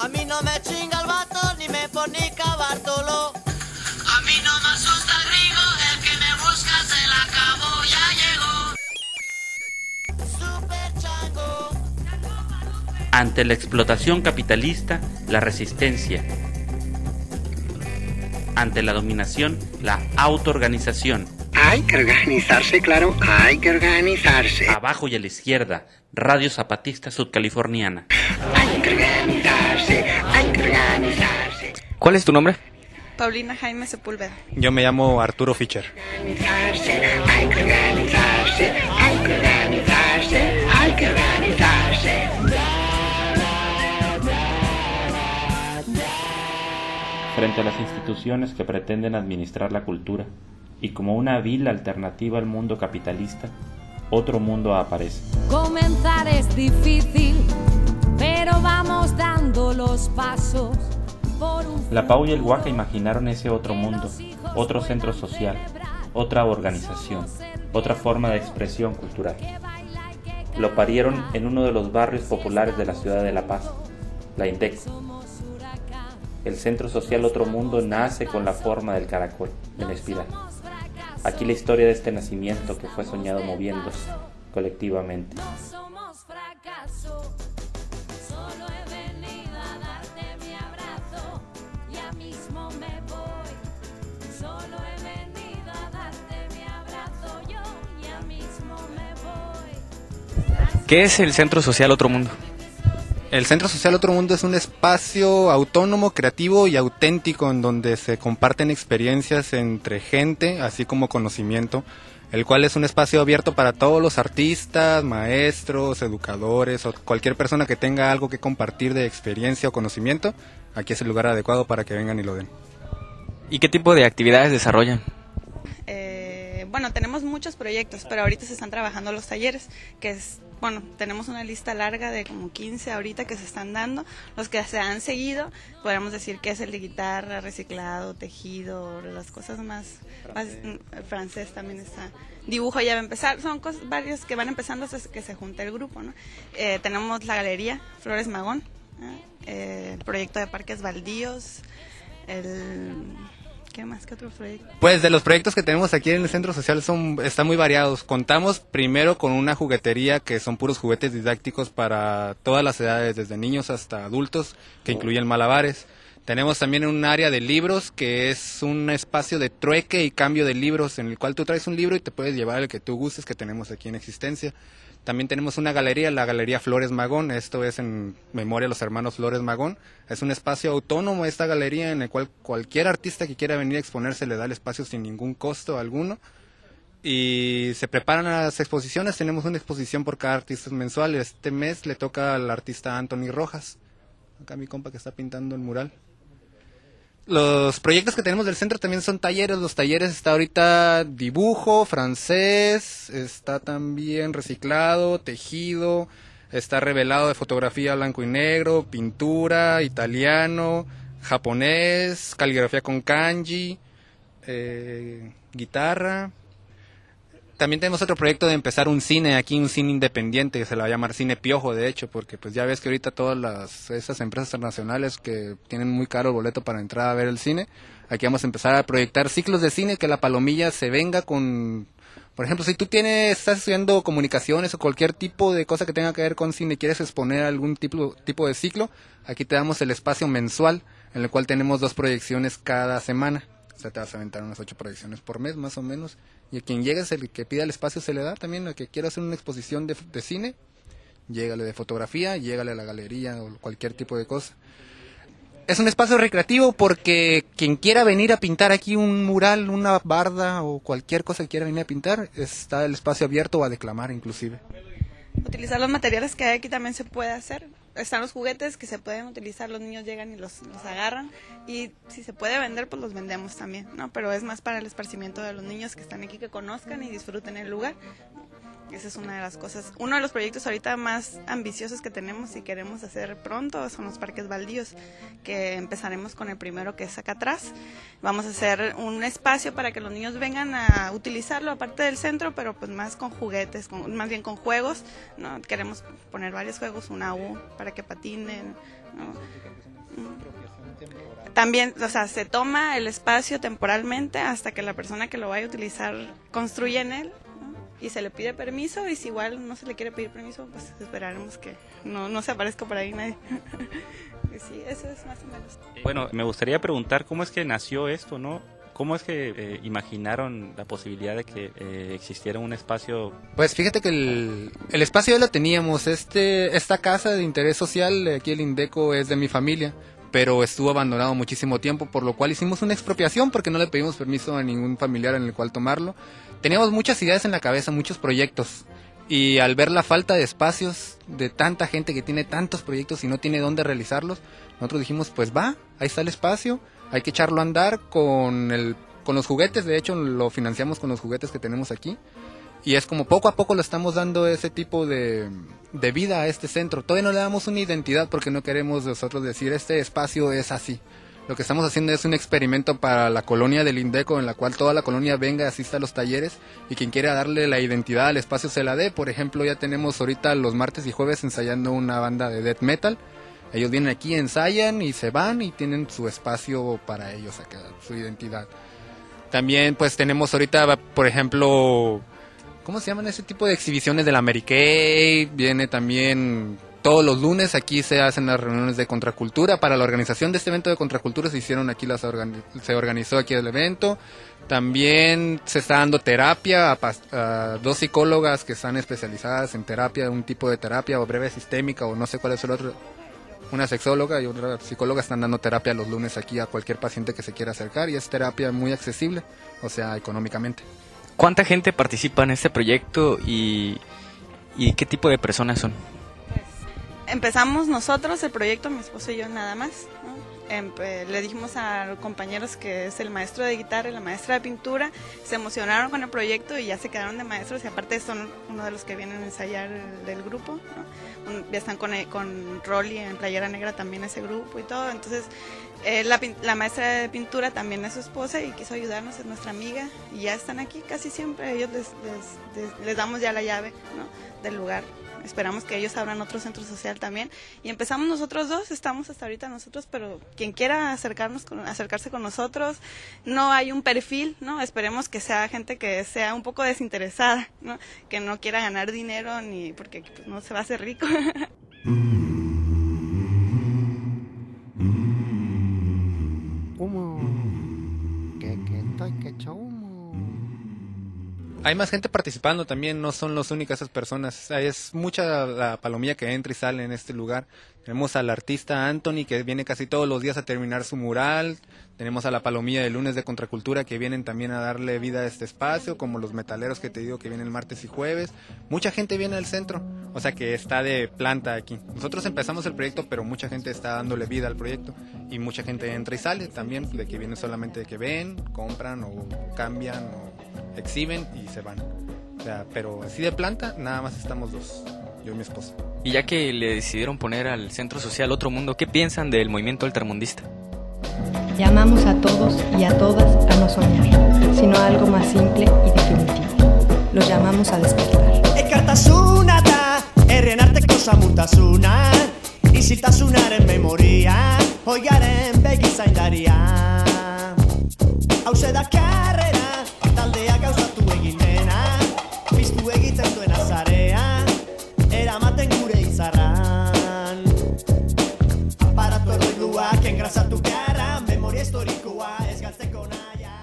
A mí no me chinga el vato ni me fornica Bartolo. A mí no me asusta el gringo, el que me busca se la acabó, ya llegó. Super chango. Ante la explotación capitalista, la resistencia. Ante la dominación, la autoorganización. Hay que organizarse, claro, hay que organizarse. Abajo y a la izquierda, Radio Zapatista Sudcaliforniana. Hay que organizarse, hay que organizarse. ¿Cuál es tu nombre? Paulina Jaime Sepúlveda. Yo me llamo Arturo Fischer. Organizarse, hay que organizarse, hay que organizarse, hay que organizarse. Frente a las instituciones que pretenden administrar la cultura, y como una vil alternativa al mundo capitalista, otro mundo aparece. Comenzar es difícil, pero vamos dando los pasos. La Pau y el Guaca imaginaron ese otro mundo, otro centro social, otra organización, otra forma de expresión cultural. Lo parieron en uno de los barrios populares de la ciudad de La Paz, la Indeco. El centro social Otro Mundo nace con la forma del caracol, en espiral. Aquí la historia de este nacimiento que fue soñado moviéndose colectivamente. ¿Qué es el Centro Social Otro Mundo? El Centro Social Otro Mundo es un espacio autónomo, creativo y auténtico en donde se comparten experiencias entre gente, así como conocimiento, el cual es un espacio abierto para todos los artistas, maestros, educadores o cualquier persona que tenga algo que compartir de experiencia o conocimiento. Aquí es el lugar adecuado para que vengan y lo den. ¿Y qué tipo de actividades desarrollan? Bueno, tenemos muchos proyectos, pero ahorita se están trabajando los talleres, que es, bueno, tenemos una lista larga de como 15 ahorita que se están dando. Los que se han seguido, podríamos decir que es el de guitarra, reciclado, tejido, las cosas más francés también está. Dibujo ya va a empezar, son cosas varios que van empezando hasta que se junta el grupo, ¿no? Tenemos la galería Flores Magón, el proyecto de parques baldíos, ¿qué más? ¿Qué otro proyecto? Pues de los proyectos que tenemos aquí en el Centro Social están muy variados. Contamos primero con una juguetería que son puros juguetes didácticos para todas las edades, desde niños hasta adultos, que incluyen malabares. Tenemos también un área de libros, que es un espacio de trueque y cambio de libros, en el cual tú traes un libro y te puedes llevar el que tú gustes, que tenemos aquí en existencia. También tenemos una galería, la Galería Flores Magón, esto es en memoria a los hermanos Flores Magón. Es un espacio autónomo esta galería en el cual cualquier artista que quiera venir a exponerse le da el espacio sin ningún costo alguno. Y se preparan las exposiciones, tenemos una exposición por cada artista mensual. Este mes le toca al artista Anthony Rojas, acá mi compa que está pintando el mural. Los proyectos que tenemos del centro también son talleres. Los talleres está ahorita dibujo, francés, está también reciclado, tejido, está revelado de fotografía blanco y negro, pintura, italiano, japonés, caligrafía con kanji, guitarra. También tenemos otro proyecto de empezar un cine aquí, un cine independiente, que se le va a llamar Cine Piojo, de hecho, porque pues ya ves que ahorita todas esas empresas internacionales que tienen muy caro el boleto para entrar a ver el cine, aquí vamos a empezar a proyectar ciclos de cine, que la palomilla se venga con... Por ejemplo, si tú estás estudiando comunicaciones o cualquier tipo de cosa que tenga que ver con cine y quieres exponer algún tipo de ciclo, aquí te damos el espacio mensual, en el cual tenemos 2 proyecciones cada semana. O sea, te vas a aventar unas 8 proyecciones por mes, más o menos. Y a quien llegue, el que pida el espacio se le da también. A que quiera hacer una exposición de cine, llégale de fotografía, llégale a la galería o cualquier tipo de cosa. Es un espacio recreativo porque quien quiera venir a pintar aquí un mural, una barda o cualquier cosa que quiera venir a pintar, está el espacio abierto o a declamar inclusive. Utilizar los materiales que hay aquí también se puede hacer. Están los juguetes que se pueden utilizar, los niños llegan y los agarran, y si se puede vender, pues los vendemos también, ¿no? Pero es más para el esparcimiento de los niños que están aquí, que conozcan y disfruten el lugar. Esa es una de las cosas. Uno de los proyectos ahorita más ambiciosos que tenemos y queremos hacer pronto son los parques baldíos, que empezaremos con el primero, que es acá atrás. Vamos a hacer un espacio para que los niños vengan a utilizarlo, aparte del centro, pero pues más con juguetes, más bien con juegos, ¿no? Queremos poner varios juegos, una U para que patinen, ¿no? también, o sea, se toma el espacio temporalmente hasta que la persona que lo vaya a utilizar construya en él, ¿no? Y se le pide permiso, y si igual no se le quiere pedir permiso, pues esperaremos que no se aparezca por ahí nadie. Sí, eso es más o menos. Bueno, me gustaría preguntar cómo es que nació esto, ¿no? ¿Cómo es que imaginaron la posibilidad de que existiera un espacio? Pues fíjate que el espacio ya lo teníamos. Esta casa de interés social, aquí el Indeco, es de mi familia, pero estuvo abandonado muchísimo tiempo, por lo cual hicimos una expropiación porque no le pedimos permiso a ningún familiar en el cual tomarlo. Teníamos muchas ideas en la cabeza, muchos proyectos, y al ver la falta de espacios de tanta gente que tiene tantos proyectos y no tiene dónde realizarlos, nosotros dijimos, pues va, ahí está el espacio, hay que echarlo a andar con los juguetes. De hecho lo financiamos con los juguetes que tenemos aquí, y es como poco a poco le estamos dando ese tipo de vida a este centro. Todavía no le damos una identidad porque no queremos nosotros decir este espacio es así. Lo que estamos haciendo es un experimento para la colonia del Indeco, en la cual toda la colonia venga, asista a los talleres, y quien quiera darle la identidad al espacio se la dé. Por ejemplo, ya tenemos ahorita los martes y jueves ensayando una banda de death metal. Ellos vienen aquí, ensayan y se van, y tienen su espacio para ellos acá, su identidad. También pues tenemos ahorita, por ejemplo, ¿cómo se llaman ese tipo de exhibiciones de la Americay? Viene también todos los lunes, aquí se hacen las reuniones de contracultura. Para la organización de este evento de contracultura se hicieron aquí, se organizó aquí el evento. También se está dando terapia a 2 psicólogas que están especializadas en terapia, un tipo de terapia, o breve sistémica, o no sé cuál es el otro. Una sexóloga y otra psicóloga están dando terapia los lunes aquí a cualquier paciente que se quiera acercar, y es terapia muy accesible, o sea, económicamente. ¿Cuánta gente participa en este proyecto y qué tipo de personas son? Empezamos nosotros el proyecto, mi esposo y yo nada más, ¿no? Le dijimos a los compañeros que es el maestro de guitarra y la maestra de pintura, se emocionaron con el proyecto y ya se quedaron de maestros, y aparte son uno de los que vienen a ensayar del grupo, ¿no? Ya están con Rolly en Playera Negra también, ese grupo y todo. Entonces la maestra de pintura también es su esposa y quiso ayudarnos, es nuestra amiga, y ya están aquí casi siempre. Ellos les damos ya la llave, ¿no?, del lugar. Esperamos que ellos abran otro centro social también. Y empezamos nosotros 2, estamos hasta ahorita nosotros, pero quien quiera acercarse con nosotros, no hay un perfil, ¿no? Esperemos que sea gente que sea un poco desinteresada, ¿no? Que no quiera ganar dinero, ni porque pues, no se va a hacer rico. Hay más gente participando también, no son las únicas esas personas. Es mucha la palomilla que entra y sale en este lugar. Tenemos al artista Anthony, que viene casi todos los días a terminar su mural. Tenemos a la palomilla de lunes de contracultura, que vienen también a darle vida a este espacio, como los metaleros que te digo que vienen martes y jueves. Mucha gente viene al centro, o sea que está de planta aquí. Nosotros empezamos el proyecto, pero mucha gente está dándole vida al proyecto, y mucha gente entra y sale también, de que viene solamente de que ven, compran o cambian o exhiben y se van. O sea, pero así de planta nada más estamos 2, yo y mi esposa. Y ya que le decidieron poner al centro social Otro Mundo, ¿qué piensan del movimiento altermundista? Llamamos a todos y a todas a no soñar, sino a algo más simple y definitivo. Los llamamos a despertar. Ekartasuna da, errenarteko samurtasuna, isiltasunaren memoria, hoiaren begizaindaria. Hauze da karrera, taldea gauzatu egin dena, piztu egiten duena zarea, eramaten gure izarran. Aparato erroiduak engrasatu beharra, memoria historikoa ez galtzeko naia.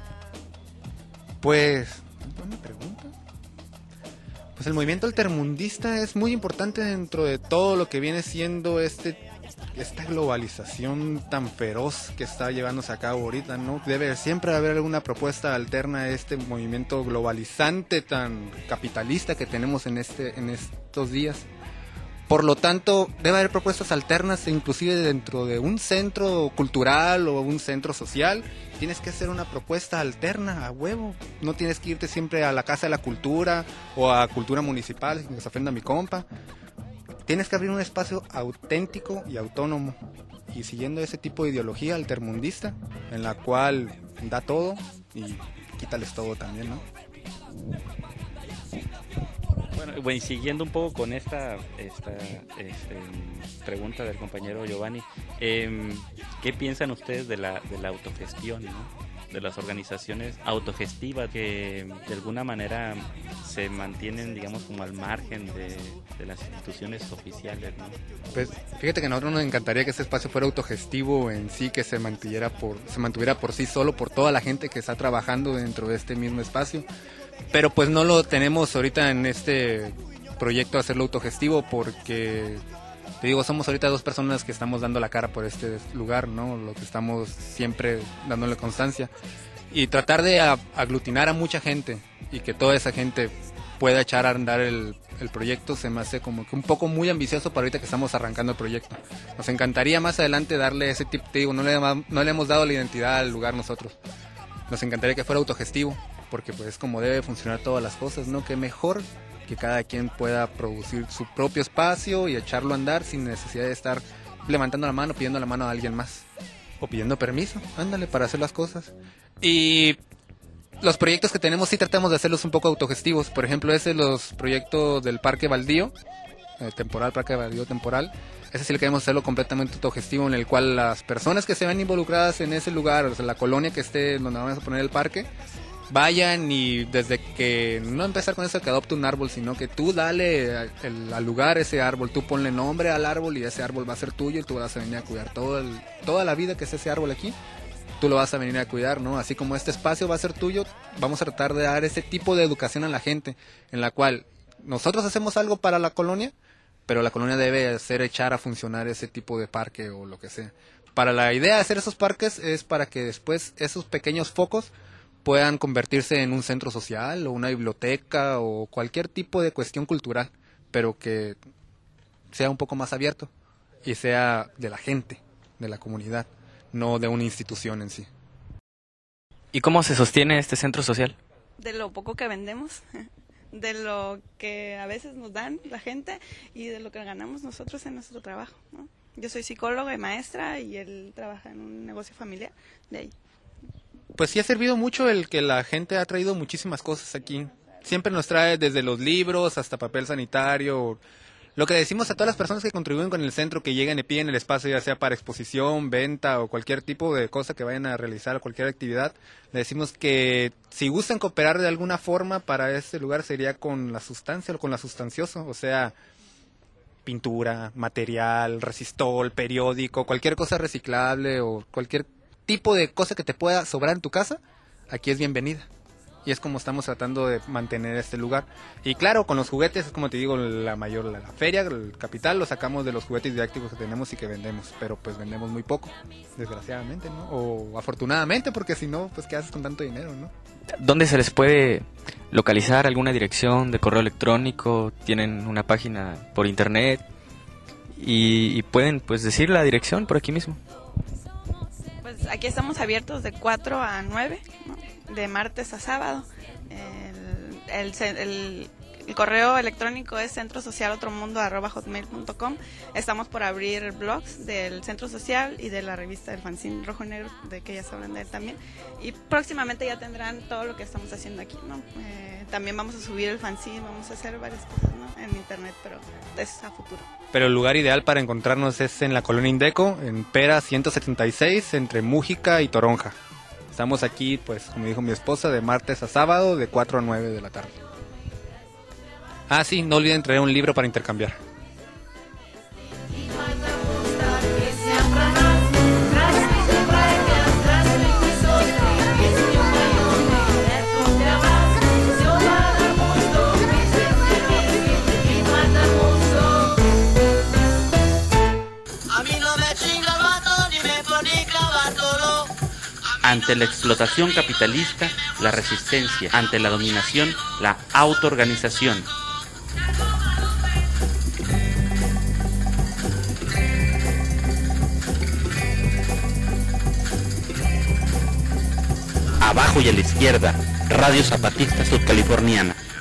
Pues, buena pregunta. Pues el movimiento altermundista es muy importante dentro de todo lo que viene siendo esta globalización tan feroz que está llevándose a cabo ahorita, ¿no? Debe siempre haber alguna propuesta alterna a este movimiento globalizante tan capitalista que tenemos en estos días. Por lo tanto, debe haber propuestas alternas, inclusive dentro de un centro cultural o un centro social. Tienes que hacer una propuesta alterna a huevo. No tienes que irte siempre a la Casa de la Cultura o a Cultura Municipal, sin que se ofenda mi compa. Tienes que abrir un espacio auténtico y autónomo, y siguiendo ese tipo de ideología altermundista, en la cual da todo y quítales todo también, ¿no? Bueno, y siguiendo un poco con esta pregunta del compañero Giovanni, ¿Qué piensan ustedes de la autogestión, ¿no? De las organizaciones autogestivas que de alguna manera se mantienen, digamos, como al margen de las instituciones oficiales, ¿no? Pues fíjate que a nosotros nos encantaría que ese espacio fuera autogestivo en sí, que se mantuviera por sí solo, por toda la gente que está trabajando dentro de este mismo espacio, pero pues no lo tenemos ahorita en este proyecto hacerlo autogestivo porque, te digo, somos ahorita 2 personas que estamos dando la cara por este lugar, ¿no? Lo que estamos siempre dándole constancia y tratar de aglutinar a mucha gente y que toda esa gente pueda echar a andar el proyecto se me hace como que un poco muy ambicioso para ahorita que estamos arrancando el proyecto. Nos encantaría más adelante darle ese tipo, te digo, no le hemos dado la identidad al lugar nosotros. Nos encantaría que fuera autogestivo, porque pues es como debe funcionar todas las cosas, ¿no? Que mejor que cada quien pueda producir su propio espacio y echarlo a andar sin necesidad de estar levantando la mano, pidiendo la mano a alguien más o pidiendo permiso, ándale, para hacer las cosas. Y los proyectos que tenemos sí tratamos de hacerlos un poco autogestivos. Por ejemplo, los proyectos del Parque Baldío, Parque Baldío temporal, ese sí le queremos hacerlo completamente autogestivo, en el cual las personas que se ven involucradas en ese lugar, o sea, la colonia que esté donde vamos a poner el parque, vayan y desde que no empezar con eso que adopte un árbol, sino que tú dale al lugar ese árbol, tú ponle nombre al árbol y ese árbol va a ser tuyo y tú vas a venir a cuidar toda la vida que es ese árbol aquí, tú lo vas a venir a cuidar, ¿no? Así como este espacio va a ser tuyo, vamos a tratar de dar ese tipo de educación a la gente, en la cual nosotros hacemos algo para la colonia, pero la colonia debe echar a funcionar ese tipo de parque o lo que sea. Para la idea de hacer esos parques es para que después esos pequeños focos puedan convertirse en un centro social o una biblioteca o cualquier tipo de cuestión cultural, pero que sea un poco más abierto y sea de la gente, de la comunidad, no de una institución en sí. ¿Y cómo se sostiene este centro social? De lo poco que vendemos, de lo que a veces nos dan la gente y de lo que ganamos nosotros en nuestro trabajo, ¿no? Yo soy psicóloga y maestra y él trabaja en un negocio familiar de ahí. Pues sí ha servido mucho el que la gente ha traído muchísimas cosas aquí. Siempre nos trae desde los libros hasta papel sanitario. Lo que decimos a todas las personas que contribuyen con el centro, que llegan y piden el espacio, ya sea para exposición, venta o cualquier tipo de cosa que vayan a realizar, cualquier actividad, le decimos que si gustan cooperar de alguna forma para este lugar sería con la sustancia o con la sustancioso, o sea, pintura, material, resistol, periódico, cualquier cosa reciclable o cualquier tipo de cosa que te pueda sobrar en tu casa, aquí es bienvenida. Y es como estamos tratando de mantener este lugar. Y claro, con los juguetes, es como te digo, la feria, el capital, lo sacamos de los juguetes didácticos que tenemos y que vendemos. Pero pues vendemos muy poco, desgraciadamente, ¿no? O afortunadamente, porque si no, pues ¿qué haces con tanto dinero, no? ¿Dónde se les puede localizar? ¿Alguna dirección de correo electrónico? ¿Tienen una página por internet? Y pueden pues decir la dirección por aquí mismo. Pues aquí estamos abiertos de 4 a 9, ¿no? De martes a sábado. El correo electrónico es centrosocialotromundo@hotmail.com. Estamos por abrir blogs del Centro Social y de la revista del fanzine Rojo Negro, de que ya sabrán de él también. Y próximamente ya tendrán todo lo que estamos haciendo aquí, ¿no? También vamos a subir el fanzine, vamos a hacer varias cosas, ¿no? En internet, pero es a futuro. Pero el lugar ideal para encontrarnos es en la Colonia Indeco, en Pera 176, entre Mújica y Toronja. Estamos aquí, pues, como dijo mi esposa, de martes a sábado, de 4 a 9 de la tarde. Ah, sí, no olviden traer un libro para intercambiar. Ante la explotación capitalista, la resistencia. Ante la dominación, la autoorganización. Abajo y a la izquierda, Radio Zapatista Sudcaliforniana.